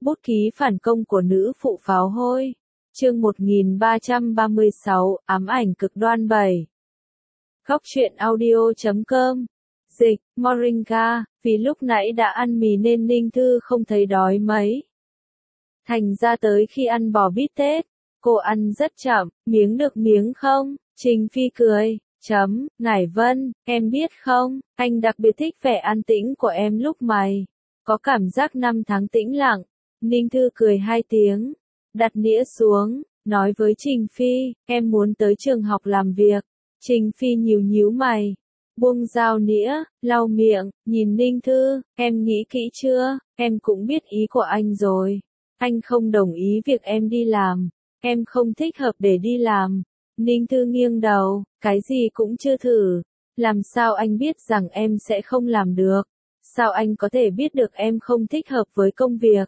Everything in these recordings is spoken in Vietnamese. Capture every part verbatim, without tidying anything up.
Bút ký phản công của nữ phụ pháo hôi. Chương một nghìn ba trăm ba mươi sáu, ám ảnh cực đoan bảy. Góc truyện audio chấm com. Dịch, Moringa, vì lúc nãy đã ăn mì nên Ninh Thư không thấy đói mấy. Thành ra tới khi ăn bò bít tết, cô ăn rất chậm, miếng được miếng không? Trình Phi cười, chấm, Ngải Vân, em biết không, anh đặc biệt thích vẻ an tĩnh của em lúc mày. Có cảm giác năm tháng tĩnh lặng. Ninh Thư cười hai tiếng, đặt nĩa xuống, nói với Trình Phi, em muốn tới trường học làm việc. Trình Phi nhíu nhíu mày, buông dao nĩa, lau miệng, nhìn Ninh Thư, em nghĩ kỹ chưa, em cũng biết ý của anh rồi. Anh không đồng ý việc em đi làm, em không thích hợp để đi làm. Ninh Thư nghiêng đầu, cái gì cũng chưa thử, làm sao anh biết rằng em sẽ không làm được? Sao anh có thể biết được em không thích hợp với công việc?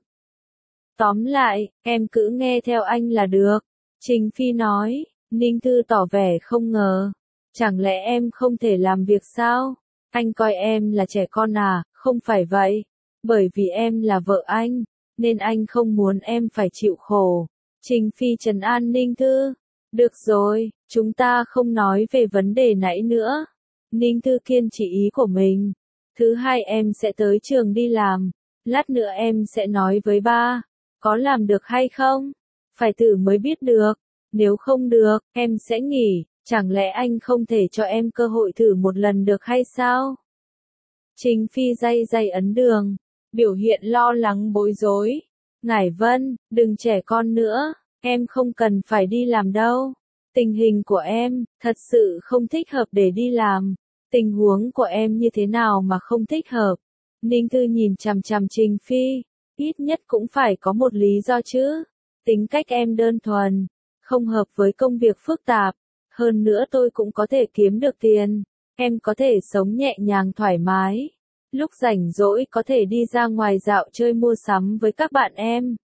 Tóm lại, em cứ nghe theo anh là được. Trình Phi nói. Ninh Thư tỏ vẻ không ngờ. Chẳng lẽ em không thể làm việc sao? Anh coi em là trẻ con à? Không phải vậy. Bởi vì em là vợ anh, nên anh không muốn em phải chịu khổ. Trình Phi trấn an Ninh Thư. Được rồi, chúng ta không nói về vấn đề nãy nữa. Ninh Thư kiên trì ý của mình. Thứ hai em sẽ tới trường đi làm. Lát nữa em sẽ nói với ba. Có làm được hay không? Phải thử mới biết được. Nếu không được, em sẽ nghỉ. Chẳng lẽ anh không thể cho em cơ hội thử một lần được hay sao? Trình Phi day day ấn đường. Biểu hiện lo lắng bối rối. Ngải Vân, đừng trẻ con nữa. Em không cần phải đi làm đâu. Tình hình của em, thật sự không thích hợp để đi làm. Tình huống của em như thế nào mà không thích hợp? Ninh Thư nhìn chằm chằm Trình Phi. Ít nhất cũng phải có một lý do chứ. Tính cách em đơn thuần, không hợp với công việc phức tạp. Hơn nữa tôi cũng có thể kiếm được tiền. Em có thể sống nhẹ nhàng thoải mái. Lúc rảnh rỗi có thể đi ra ngoài dạo chơi mua sắm với các bạn em.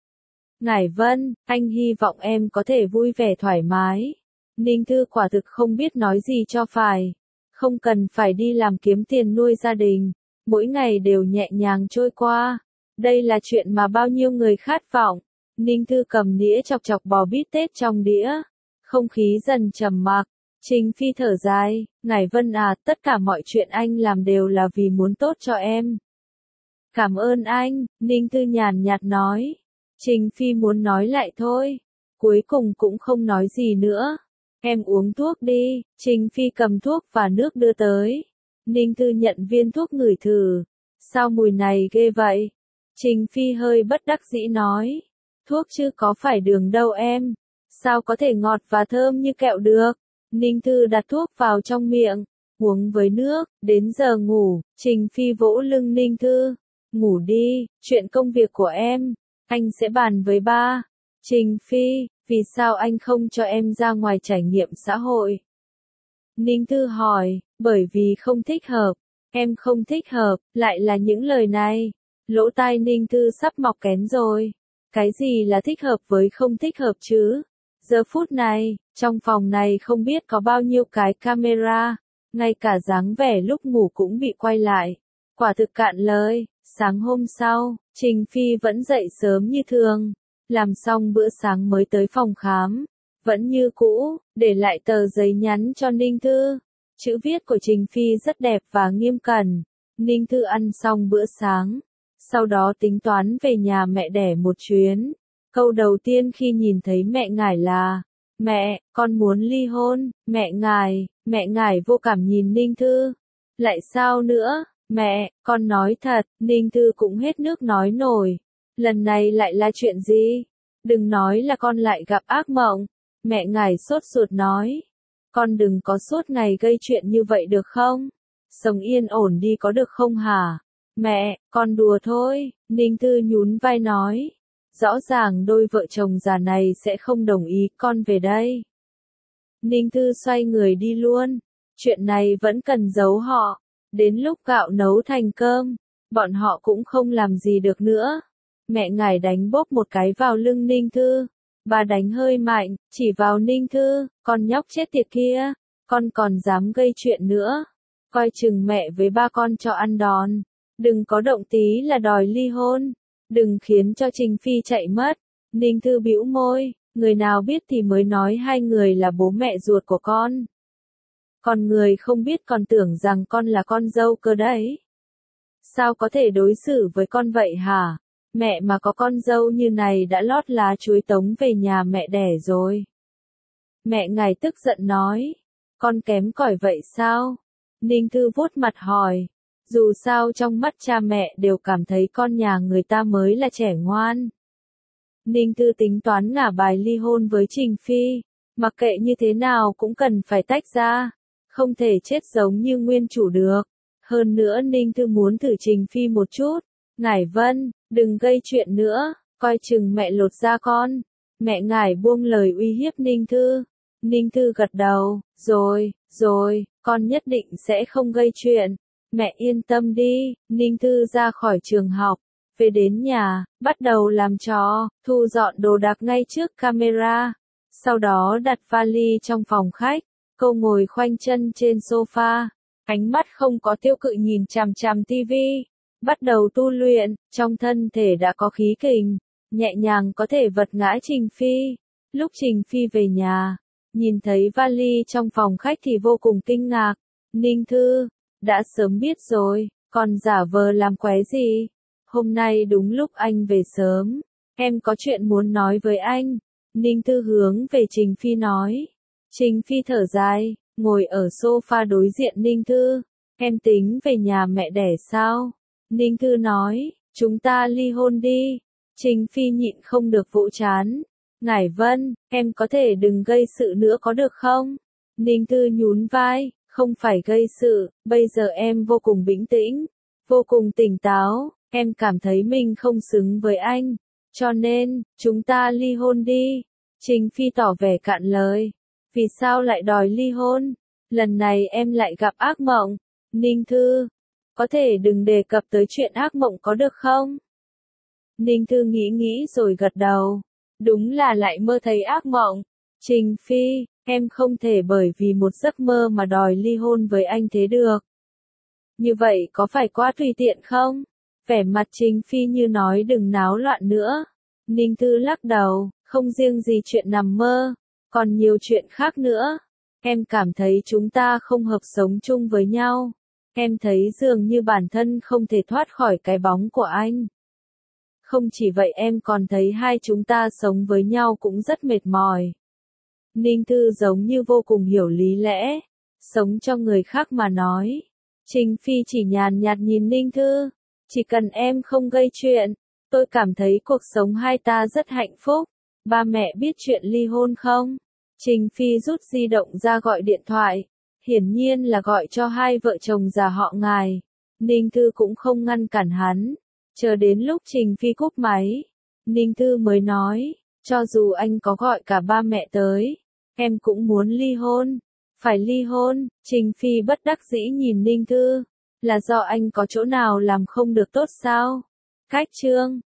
Ngải Vân, anh hy vọng em có thể vui vẻ thoải mái. Ninh Thư quả thực không biết nói gì cho phải. Không cần phải đi làm kiếm tiền nuôi gia đình. Mỗi ngày đều nhẹ nhàng trôi qua. Đây là chuyện mà bao nhiêu người khát vọng. Ninh Thư cầm đĩa chọc chọc bò bít tết trong đĩa. Không khí dần trầm mặc. Trình Phi thở dài. Ngải Vân à, tất cả mọi chuyện anh làm đều là vì muốn tốt cho em. Cảm ơn anh, Ninh Thư nhàn nhạt nói. Trình Phi muốn nói lại thôi. Cuối cùng cũng không nói gì nữa. Em uống thuốc đi. Trình Phi cầm thuốc và nước đưa tới. Ninh Thư nhận viên thuốc ngửi thử. Sao mùi này ghê vậy? Trình Phi hơi bất đắc dĩ nói. Thuốc chứ có phải đường đâu em. Sao có thể ngọt và thơm như kẹo được? Ninh Thư đặt thuốc vào trong miệng. Uống với nước. Đến giờ ngủ. Trình Phi vỗ lưng Ninh Thư. Ngủ đi. Chuyện công việc của em. Anh sẽ bàn với ba. Trình Phi, vì sao anh không cho em ra ngoài trải nghiệm xã hội? Ninh Thư hỏi. Bởi vì không thích hợp. Em không thích hợp. Lại là những lời này. Lỗ tai Ninh Thư sắp mọc kén rồi. Cái gì là thích hợp với không thích hợp chứ? Giờ phút này, trong phòng này không biết có bao nhiêu cái camera. Ngay cả dáng vẻ lúc ngủ cũng bị quay lại. Quả thực cạn lời. Sáng hôm sau, Trình Phi vẫn dậy sớm như thường. Làm xong bữa sáng mới tới phòng khám. Vẫn như cũ, để lại tờ giấy nhắn cho Ninh Thư. Chữ viết của Trình Phi rất đẹp và nghiêm cẩn. Ninh Thư ăn xong bữa sáng. Sau đó tính toán về nhà mẹ đẻ một chuyến. Câu đầu tiên khi nhìn thấy mẹ Ngải là: Mẹ, con muốn ly hôn. Mẹ Ngải, mẹ Ngải vô cảm nhìn Ninh Thư. Lại sao nữa? Mẹ, con nói thật. Ninh Thư cũng hết nước nói nổi. Lần này lại là chuyện gì? Đừng nói là con lại gặp ác mộng. Mẹ Ngải sốt ruột nói. Con đừng có suốt ngày gây chuyện như vậy được không? Sống yên ổn đi có được không hả? Mẹ, con đùa thôi. Ninh Thư nhún vai nói. Rõ ràng đôi vợ chồng già này sẽ không đồng ý con về đây. Ninh Thư xoay người đi luôn. Chuyện này vẫn cần giấu họ. Đến lúc gạo nấu thành cơm, bọn họ cũng không làm gì được nữa. Mẹ Ngải đánh bốp một cái vào lưng Ninh Thư. Bà đánh hơi mạnh, chỉ vào Ninh Thư. Con nhóc chết tiệt kia, con còn dám gây chuyện nữa. Coi chừng mẹ với ba con cho ăn đòn. Đừng có động tí là đòi ly hôn. đừng khiến cho Trình Phi chạy mất. Ninh Thư bĩu môi, người nào biết thì mới nói hai người là bố mẹ ruột của con. Còn người không biết còn tưởng rằng con là con dâu cơ đấy. Sao có thể đối xử với con vậy hả? Mẹ mà có con dâu như này đã lót lá chuối tống về nhà mẹ đẻ rồi. Mẹ ngài tức giận nói, con kém cỏi vậy sao? Ninh Thư vuốt mặt hỏi, dù sao trong mắt cha mẹ đều cảm thấy con nhà người ta mới là trẻ ngoan. Ninh Thư tính toán ngả bài ly hôn với Trình Phi, mặc kệ như thế nào cũng cần phải tách ra, không thể chết giống như nguyên chủ được. Hơn nữa Ninh Thư muốn thử Trình Phi một chút. Ngải Vân, đừng gây chuyện nữa, coi chừng mẹ lột da con. Mẹ ngải buông lời uy hiếp Ninh Thư. Ninh Thư gật đầu, rồi, rồi, con nhất định sẽ không gây chuyện. Mẹ yên tâm đi. Ninh Thư ra khỏi trường học, về đến nhà, bắt đầu làm trò, thu dọn đồ đạc ngay trước camera. Sau đó đặt vali trong phòng khách, cô ngồi khoanh chân trên sofa, ánh mắt không có tiêu cự nhìn chằm chằm tivi. Bắt đầu tu luyện, trong thân thể đã có khí kình, nhẹ nhàng có thể vật ngã Trình Phi. Lúc Trình Phi về nhà, nhìn thấy vali trong phòng khách thì vô cùng kinh ngạc. Ninh Thư, đã sớm biết rồi, còn giả vờ làm quái gì? Hôm nay đúng lúc anh về sớm, em có chuyện muốn nói với anh. Ninh Thư hướng về Trình Phi nói. Trình Phi thở dài, ngồi ở sofa đối diện Ninh Thư. Em tính về nhà mẹ đẻ sao? Ninh Thư nói, chúng ta ly hôn đi. Trình Phi nhịn không được vỗ chán. Ngải Vân, em có thể đừng gây sự nữa có được không? Ninh Thư nhún vai, không phải gây sự, bây giờ em vô cùng bình tĩnh, vô cùng tỉnh táo, em cảm thấy mình không xứng với anh, cho nên, chúng ta ly hôn đi. Trình Phi tỏ vẻ cạn lời, vì sao lại đòi ly hôn? Lần này em lại gặp ác mộng. Ninh Thư, có thể đừng đề cập tới chuyện ác mộng có được không? Ninh Thư nghĩ nghĩ rồi gật đầu. Đúng là lại mơ thấy ác mộng. Trình Phi, em không thể bởi vì một giấc mơ mà đòi ly hôn với anh thế được. Như vậy có phải quá tùy tiện không? Vẻ mặt Trình Phi như nói đừng náo loạn nữa. Ninh Thư lắc đầu, không riêng gì chuyện nằm mơ, còn nhiều chuyện khác nữa. Em cảm thấy chúng ta không hợp sống chung với nhau. Em thấy dường như bản thân không thể thoát khỏi cái bóng của anh. Không chỉ vậy em còn thấy hai chúng ta sống với nhau cũng rất mệt mỏi. Ninh Thư giống như vô cùng hiểu lý lẽ. Sống cho người khác mà nói. Trình Phi chỉ nhàn nhạt nhìn Ninh Thư. Chỉ cần em không gây chuyện, tôi cảm thấy cuộc sống hai ta rất hạnh phúc. Ba mẹ biết chuyện ly hôn không? Trình Phi rút di động ra gọi điện thoại. Hiển nhiên là gọi cho hai vợ chồng già họ Ngài. Ninh Thư cũng không ngăn cản hắn. Chờ đến lúc Trình Phi cúp máy, Ninh Thư mới nói, cho dù anh có gọi cả ba mẹ tới, em cũng muốn ly hôn. Phải ly hôn? Trình Phi bất đắc dĩ nhìn Ninh Thư. Là do anh có chỗ nào làm không được tốt sao? Cách chương